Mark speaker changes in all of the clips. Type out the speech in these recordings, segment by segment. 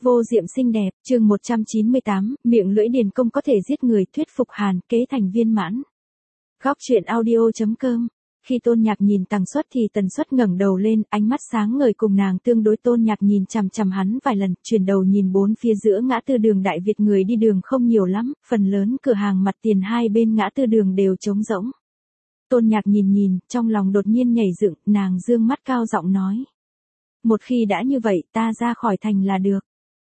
Speaker 1: Vô diệm xinh đẹp, chương 198, miệng lưỡi điền công có thể giết người, thuyết phục Hàn kế thành viên mãn. Góc truyện audio.com. Khi Tôn Nhạc nhìn Tằng Xuất thì Tần Xuất ngẩng đầu lên, ánh mắt sáng ngời cùng nàng tương đối. Tôn Nhạc nhìn chằm chằm hắn vài lần, chuyển đầu nhìn bốn phía giữa ngã tư đường Đại Việt người đi đường không nhiều lắm, phần lớn cửa hàng mặt tiền hai bên ngã tư đường đều trống rỗng. Tôn Nhạc nhìn, trong lòng đột nhiên nhảy dựng, nàng dương mắt cao giọng nói. Một khi đã như vậy, ta ra khỏi thành là được.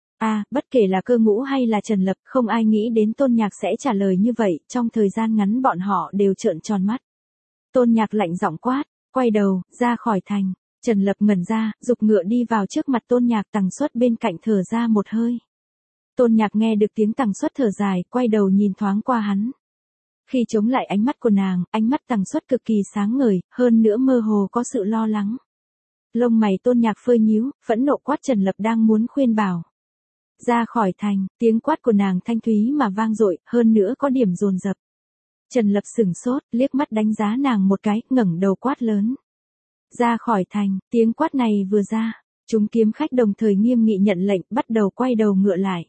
Speaker 1: Bất kể là Cơ Ngũ hay là Trần Lập, không ai nghĩ đến Tôn Nhạc sẽ trả lời như vậy, trong thời gian ngắn bọn họ đều trợn tròn mắt. Tôn Nhạc lạnh giọng quát, quay đầu, ra khỏi thành. Trần Lập ngẩn ra, giục ngựa đi vào trước mặt Tôn Nhạc. Tằng Xuất bên cạnh thở ra một hơi. Tôn Nhạc nghe được tiếng Tằng Xuất thở dài, quay đầu nhìn thoáng qua hắn. Khi chống lại ánh mắt của nàng, ánh mắt Tằng Xuất cực kỳ sáng ngời, hơn nữa mơ hồ có sự lo lắng. Lông mày Tôn Nhạc phơi nhíu, phẫn nộ quát Trần Lập đang muốn khuyên bảo. Ra khỏi thành, tiếng quát của nàng thanh thúy mà vang dội, hơn nữa có điểm dồn dập. Trần Lập sửng sốt, liếc mắt đánh giá nàng một cái, ngẩng đầu quát lớn. Ra khỏi thành, tiếng quát này vừa ra, chúng kiếm khách đồng thời nghiêm nghị nhận lệnh, bắt đầu quay đầu ngựa lại.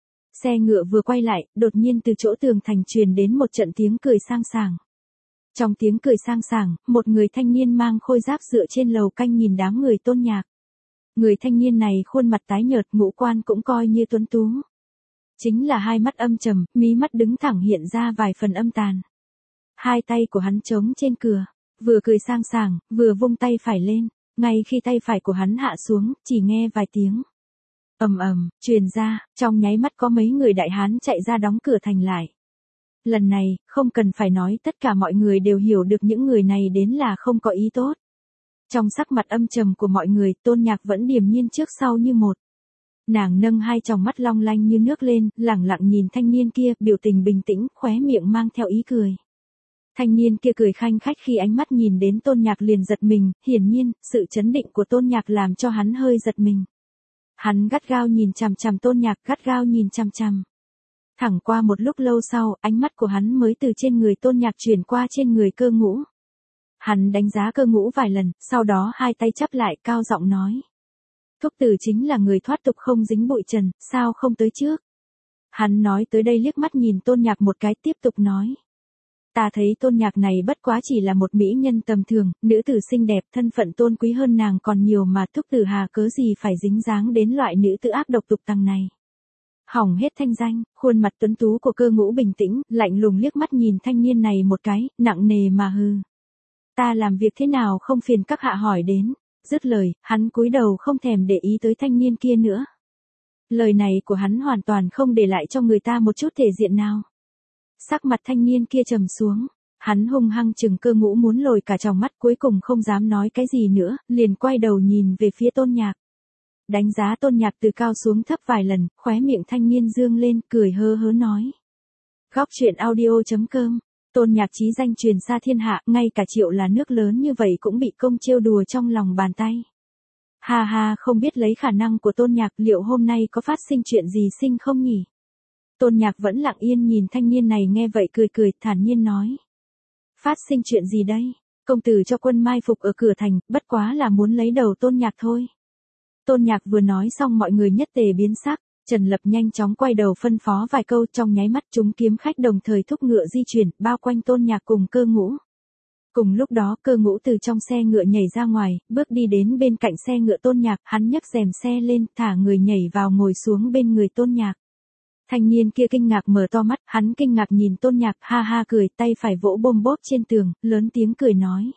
Speaker 1: Xe ngựa vừa quay lại, đột nhiên từ chỗ tường thành truyền đến một trận tiếng cười sang sảng. Trong tiếng cười sang sảng, một người thanh niên mang khôi giáp dựa trên lầu canh nhìn đám người Tôn Nhạc. Người thanh niên này khuôn mặt tái nhợt, ngũ quan cũng coi như tuấn tú. Chính là hai mắt âm trầm, mí mắt đứng thẳng hiện ra vài phần âm tàn. Hai tay của hắn trống trên cửa, vừa cười sang sảng, vừa vung tay phải lên. Ngay khi tay phải của hắn hạ xuống, chỉ nghe vài tiếng ầm ầm truyền ra, trong nháy mắt có mấy người đại hán chạy ra đóng cửa thành lại. Lần này, không cần phải nói, tất cả mọi người đều hiểu được những người này đến là không có ý tốt. Trong sắc mặt âm trầm của mọi người, Tôn Nhạc vẫn điềm nhiên trước sau như một. Nàng nâng hai tròng mắt long lanh như nước lên, lẳng lặng nhìn thanh niên kia, biểu tình bình tĩnh, khóe miệng mang theo ý cười. Thanh niên kia cười khanh khách khi ánh mắt nhìn đến Tôn Nhạc liền giật mình, hiển nhiên, sự chấn định của Tôn Nhạc làm cho hắn hơi giật mình. Hắn gắt gao nhìn chằm chằm Tôn Nhạc, gắt gao nhìn chằm chằm. Thẳng qua một lúc lâu sau, ánh mắt của hắn mới từ trên người Tôn Nhạc chuyển qua trên người Cơ Ngũ. Hắn đánh giá Cơ Ngũ vài lần, sau đó hai tay chắp lại, cao giọng nói. Thúc tử chính là người thoát tục không dính bụi trần, sao không tới trước? Hắn nói tới đây liếc mắt nhìn Tôn Nhạc một cái, tiếp tục nói. Ta thấy Tôn Nhạc này bất quá chỉ là một mỹ nhân tầm thường, nữ tử xinh đẹp, thân phận tôn quý hơn nàng còn nhiều mà thúc tử hà cớ gì phải dính dáng đến loại nữ tử ác độc tục tằng này. Hỏng hết thanh danh. Khuôn mặt tuấn tú của Cơ Ngũ bình tĩnh, lạnh lùng liếc mắt nhìn thanh niên này một cái, nặng nề mà hừ. Ta làm việc thế nào không phiền các hạ hỏi đến. Dứt lời, hắn cúi đầu không thèm để ý tới thanh niên kia nữa. Lời này của hắn hoàn toàn không để lại cho người ta một chút thể diện nào. Sắc mặt thanh niên kia trầm xuống, hắn hung hăng chừng Cơ Ngũ muốn lồi cả tròng mắt, cuối cùng không dám nói cái gì nữa, liền quay đầu nhìn về phía Tôn Nhạc. Đánh giá Tôn Nhạc từ cao xuống thấp vài lần, khóe miệng thanh niên dương lên, cười hớ hớ nói. Góc truyện audio.com. Tôn Nhạc chí danh truyền xa thiên hạ, ngay cả Triệu là nước lớn như vậy cũng bị công trêu đùa trong lòng bàn tay. Ha ha, không biết lấy khả năng của Tôn Nhạc liệu hôm nay có phát sinh chuyện gì sinh không nhỉ? Tôn Nhạc vẫn lặng yên nhìn thanh niên này, nghe vậy cười, thản nhiên nói. Phát sinh chuyện gì đây? Công tử cho quân mai phục ở cửa thành, bất quá là muốn lấy đầu Tôn Nhạc thôi. Tôn Nhạc vừa nói xong mọi người nhất tề biến sắc. Trần Lập nhanh chóng quay đầu phân phó vài câu, trong nháy mắt chúng kiếm khách đồng thời thúc ngựa di chuyển, bao quanh Tôn Nhạc cùng Cơ Ngũ. Cùng lúc đó Cơ Ngũ từ trong xe ngựa nhảy ra ngoài, bước đi đến bên cạnh xe ngựa Tôn Nhạc, hắn nhấc rèm xe lên, thả người nhảy vào ngồi xuống bên người Tôn Nhạc. Thanh niên kia kinh ngạc mở to mắt, hắn kinh ngạc nhìn Tôn Nhạc, ha ha cười, tay phải vỗ bôm bốp trên tường, lớn tiếng cười nói.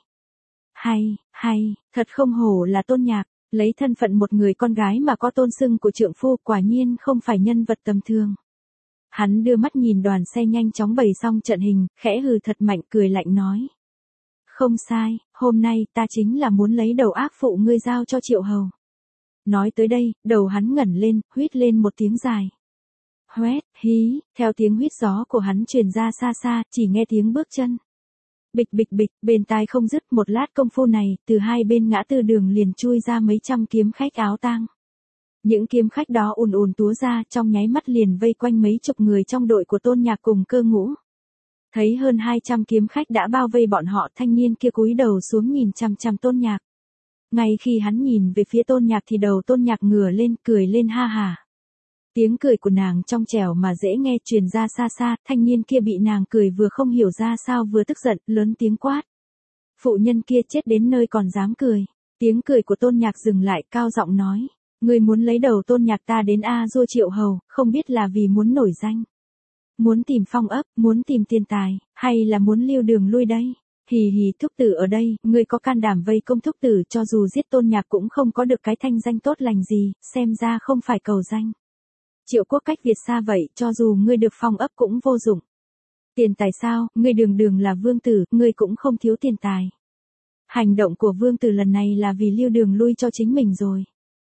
Speaker 1: Hay, thật không hổ là Tôn Nhạc. Lấy thân phận một người con gái mà có tôn xưng của trượng phu, quả nhiên không phải nhân vật tầm thường. Hắn đưa mắt nhìn đoàn xe nhanh chóng bày xong trận hình, khẽ hừ thật mạnh, cười lạnh nói. Không sai, hôm nay ta chính là muốn lấy đầu ác phụ ngươi giao cho Triệu hầu. Nói tới đây, đầu hắn ngẩng lên, huýt lên một tiếng dài. Huét, hí, theo tiếng huýt gió của hắn truyền ra xa xa, chỉ nghe tiếng bước chân. Bịch, bên tai không dứt, một lát công phu này, từ hai bên ngã tư đường liền chui ra mấy trăm kiếm khách áo tang. Những kiếm khách đó ùn ùn túa ra, trong nháy mắt liền vây quanh mấy chục người trong đội của Tôn Nhạc cùng Cơ Ngũ. Thấy hơn 200 kiếm khách đã bao vây bọn họ, thanh niên kia cúi đầu xuống nhìn chằm chằm Tôn Nhạc. Ngay khi hắn nhìn về phía Tôn Nhạc thì đầu Tôn Nhạc ngửa lên, cười lên ha hả. Tiếng cười của nàng trong trẻo mà dễ nghe truyền ra xa xa, thanh niên kia bị nàng cười vừa không hiểu ra sao vừa tức giận, lớn tiếng quát. Phụ nhân kia chết đến nơi còn dám cười. Tiếng cười của Tôn Nhạc dừng lại, cao giọng nói. Ngươi muốn lấy đầu Tôn Nhạc ta đến A-dua Triệu Hầu, không biết là vì muốn nổi danh. Muốn tìm phong ấp, muốn tìm tiền tài, hay là muốn lưu đường lui đây? Hì hì, thúc tử ở đây, ngươi có can đảm vây công thúc tử, cho dù giết Tôn Nhạc cũng không có được cái thanh danh tốt lành gì, xem ra không phải cầu danh. Triệu Quốc cách Việt xa vậy, cho dù ngươi được phong ấp cũng vô dụng. Tiền tài sao, ngươi đường đường là vương tử, ngươi cũng không thiếu tiền tài. Hành động của vương tử lần này là vì lưu đường lui cho chính mình rồi.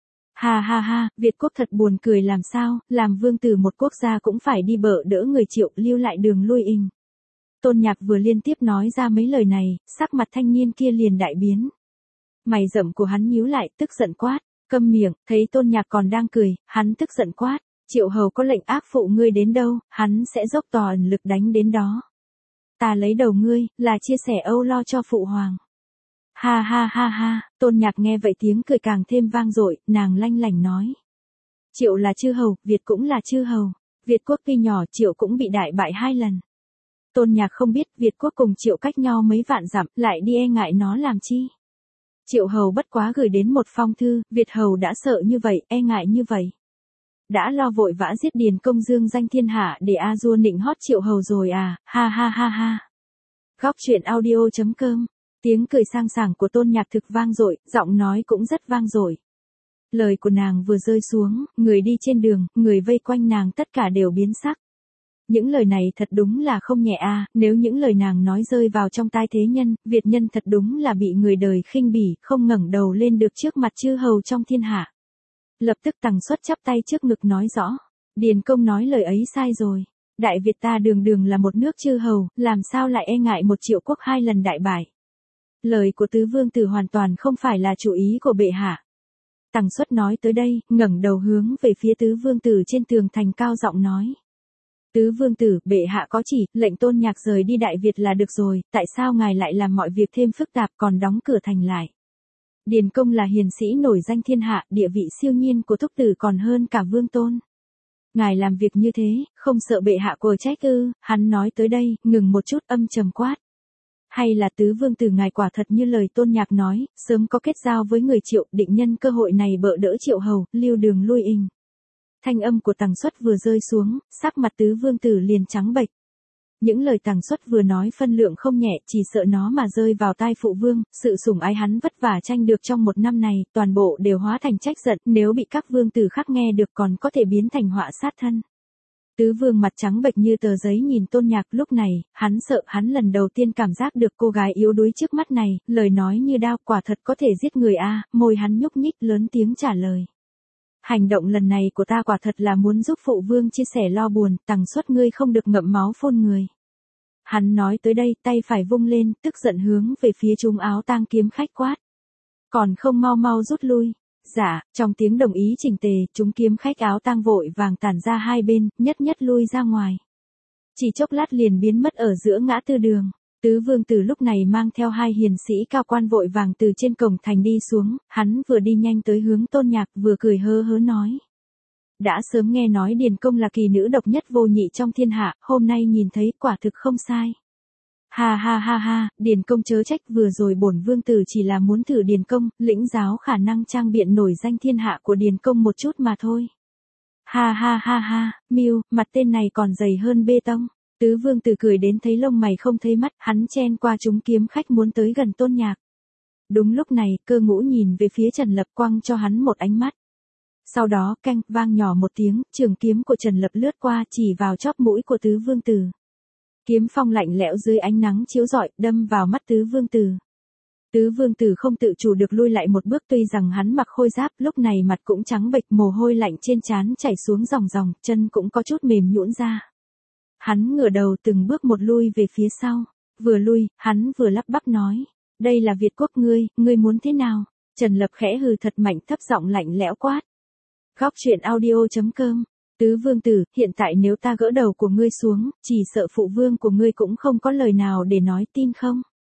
Speaker 1: Ha ha ha, Việt Quốc thật buồn cười làm sao, làm vương tử một quốc gia cũng phải đi bợ đỡ người Triệu lưu lại đường lui inh. Tôn Nhạc vừa liên tiếp nói ra mấy lời này, sắc mặt thanh niên kia liền đại biến. Mày rậm của hắn nhíu lại, tức giận quát, câm miệng, thấy Tôn Nhạc còn đang cười, hắn tức giận quát, Triệu Hầu có lệnh áp phụ ngươi đến đâu, hắn sẽ dốc toàn lực đánh đến đó. Ta lấy đầu ngươi, là chia sẻ âu lo cho phụ hoàng. Ha ha ha ha, Tôn Nhạc nghe vậy tiếng cười càng thêm vang dội, nàng lanh lảnh nói. Triệu là chư hầu, Việt cũng là chư hầu, Việt Quốc tuy nhỏ Triệu cũng bị đại bại 2 lần. Tôn Nhạc không biết Việt Quốc cùng Triệu cách nhau mấy vạn dặm, lại đi e ngại nó làm chi. Triệu hầu bất quá gửi đến một phong thư, Việt hầu đã sợ như vậy, e ngại như vậy. Đã lo vội vã giết Điền Công dương danh thiên hạ để A-dua nịnh hót Triệu hầu rồi à, ha ha ha ha. Góc truyện audio.com. Tiếng cười sang sảng của Tôn Nhạc thực vang dội, giọng nói cũng rất vang dội. Lời của nàng vừa rơi xuống, người đi trên đường, người vây quanh nàng tất cả đều biến sắc. Những lời này thật đúng là không nhẹ a, nếu những lời nàng nói rơi vào trong tai thế nhân, Việt nhân thật đúng là bị người đời khinh bỉ, không ngẩng đầu lên được trước mặt chư hầu trong thiên hạ. Lập tức Tằng Xuất chắp tay trước ngực nói rõ, Điền Công nói lời ấy sai rồi. Đại Việt ta đường đường là một nước chư hầu, làm sao lại e ngại một Triệu Quốc 2 lần đại bại. Lời của tứ vương tử hoàn toàn không phải là chủ ý của bệ hạ. Tằng Xuất nói tới đây, ngẩng đầu hướng về phía tứ vương tử trên tường thành cao giọng nói. Tứ vương tử, bệ hạ có chỉ, lệnh Tôn Nhạc rời đi Đại Việt là được rồi, tại sao ngài lại làm mọi việc thêm phức tạp còn đóng cửa thành lại. Điền Công là hiền sĩ nổi danh thiên hạ, địa vị siêu nhiên của thúc tử còn hơn cả vương tôn. Ngài làm việc như thế, không sợ bệ hạ quở trách ư? Hắn nói tới đây, ngừng một chút âm trầm quát. Hay là tứ vương tử ngài quả thật như lời Tôn Nhạc nói, sớm có kết giao với người Triệu, định nhân cơ hội này bợ đỡ Triệu hầu, lưu đường lui inh. Thanh âm của Tằng Xuất vừa rơi xuống, sắc mặt tứ vương tử liền trắng bệch. Những lời Tằng Xuất vừa nói phân lượng không nhẹ, chỉ sợ nó mà rơi vào tai phụ vương, sự sủng ái hắn vất vả tranh được trong một năm này, toàn bộ đều hóa thành trách giận, nếu bị các vương tử khác nghe được còn có thể biến thành họa sát thân. Tứ vương mặt trắng bệch như tờ giấy nhìn Tôn Nhạc, lúc này, hắn sợ, hắn lần đầu tiên cảm giác được cô gái yếu đuối trước mắt này, lời nói như đao, quả thật có thể giết người a, môi hắn nhúc nhích lớn tiếng trả lời. Hành động lần này của ta quả thật là muốn giúp phụ vương chia sẻ lo buồn, Tằng Xuất ngươi không được ngậm máu phun người. Hắn nói tới đây, tay phải vung lên, tức giận hướng về phía chúng áo tang kiếm khách quát. Còn không mau mau rút lui. Dạ, trong tiếng đồng ý chỉnh tề, chúng kiếm khách áo tang vội vàng tản ra hai bên, nhất nhất lui ra ngoài. Chỉ chốc lát liền biến mất ở giữa ngã tư đường. Tứ vương tử lúc này mang theo 2 hiền sĩ cao quan vội vàng từ trên cổng thành đi xuống, hắn vừa đi nhanh tới hướng Tôn Nhạc vừa cười hớ hớ nói. Đã sớm nghe nói Điền Công là kỳ nữ độc nhất vô nhị trong thiên hạ, hôm nay nhìn thấy quả thực không sai. Ha ha ha ha, Điền Công chớ trách, vừa rồi bổn vương tử chỉ là muốn thử Điền Công, lĩnh giáo khả năng trang biện nổi danh thiên hạ của Điền Công một chút mà thôi. Ha ha ha ha, Miu, mặt tên này còn dày hơn bê tông. Tứ vương tử cười đến thấy lông mày không thấy mắt, hắn chen qua chúng kiếm khách muốn tới gần Tôn Nhạc. Đúng lúc này, Cơ Ngũ nhìn về phía Trần Lập quăng cho hắn một ánh mắt. Sau đó, canh, vang nhỏ một tiếng, trường kiếm của Trần Lập lướt qua chỉ vào chóp mũi của tứ vương tử. Kiếm phong lạnh lẽo dưới ánh nắng chiếu rọi, đâm vào mắt tứ vương tử. Tứ vương tử không tự chủ được lui lại một bước, tuy rằng hắn mặc khôi giáp, lúc này mặt cũng trắng bệch, mồ hôi lạnh trên trán chảy xuống ròng ròng, chân cũng có chút mềm nhũn ra. Hắn ngửa đầu từng bước một lui về phía sau. Vừa lui, hắn vừa lắp bắp nói. Đây là Việt Quốc ngươi muốn thế nào? Trần Lập khẽ hừ thật mạnh, thấp giọng lạnh lẽo quát. Góc truyện audio.com. Tứ vương tử, hiện tại nếu ta gỡ đầu của ngươi xuống, chỉ sợ phụ vương của ngươi cũng không có lời nào để nói, tin không?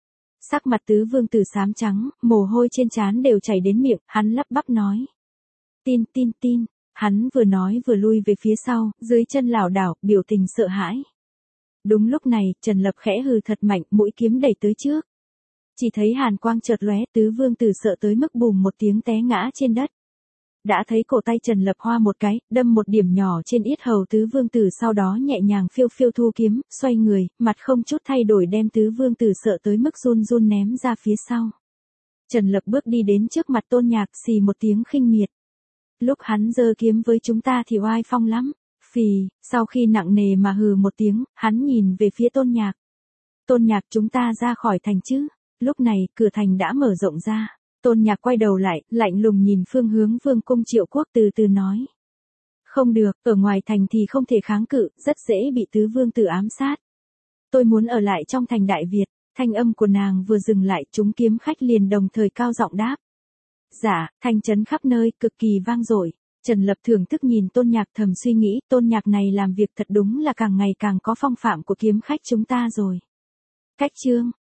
Speaker 1: Sắc mặt tứ vương tử xám trắng, mồ hôi trên trán đều chảy đến miệng, hắn lắp bắp nói. Tin. Hắn vừa nói vừa lui về phía sau, dưới chân lảo đảo, biểu tình sợ hãi. Đúng lúc này, Trần Lập khẽ hừ thật mạnh, mũi kiếm đẩy tới trước. Chỉ thấy hàn quang chợt lóe, Tứ Vương Tử sợ tới mức bùm một tiếng té ngã trên đất. Đã thấy cổ tay Trần Lập hoa một cái, đâm một điểm nhỏ trên yết hầu Tứ Vương Tử, sau đó nhẹ nhàng phiêu phiêu thu kiếm, xoay người, mặt không chút thay đổi đem Tứ Vương Tử sợ tới mức run run ném ra phía sau. Trần Lập bước đi đến trước mặt Tôn Nhạc, xì một tiếng khinh miệt. Lúc hắn giơ kiếm với chúng ta thì oai phong lắm. Phì, sau khi nặng nề mà hừ một tiếng, hắn nhìn về phía Tôn Nhạc. Tôn Nhạc, chúng ta ra khỏi thành chứ? Lúc này, cửa thành đã mở rộng ra. Tôn Nhạc quay đầu lại, lạnh lùng nhìn phương hướng Vương cung Triệu Quốc, từ từ nói. Không được, ở ngoài thành thì không thể kháng cự, rất dễ bị Tứ Vương Tử ám sát. Tôi muốn ở lại trong thành Đại Việt. Thanh âm của nàng vừa dừng lại, chúng kiếm khách liền đồng thời cao giọng đáp. Dạ, thanh chấn khắp nơi, cực kỳ vang dội. Trần Lập thưởng thức nhìn Tôn Nhạc, thầm suy nghĩ, Tôn Nhạc này làm việc thật đúng là càng ngày càng có phong phạm của kiếm khách chúng ta rồi. Cách chương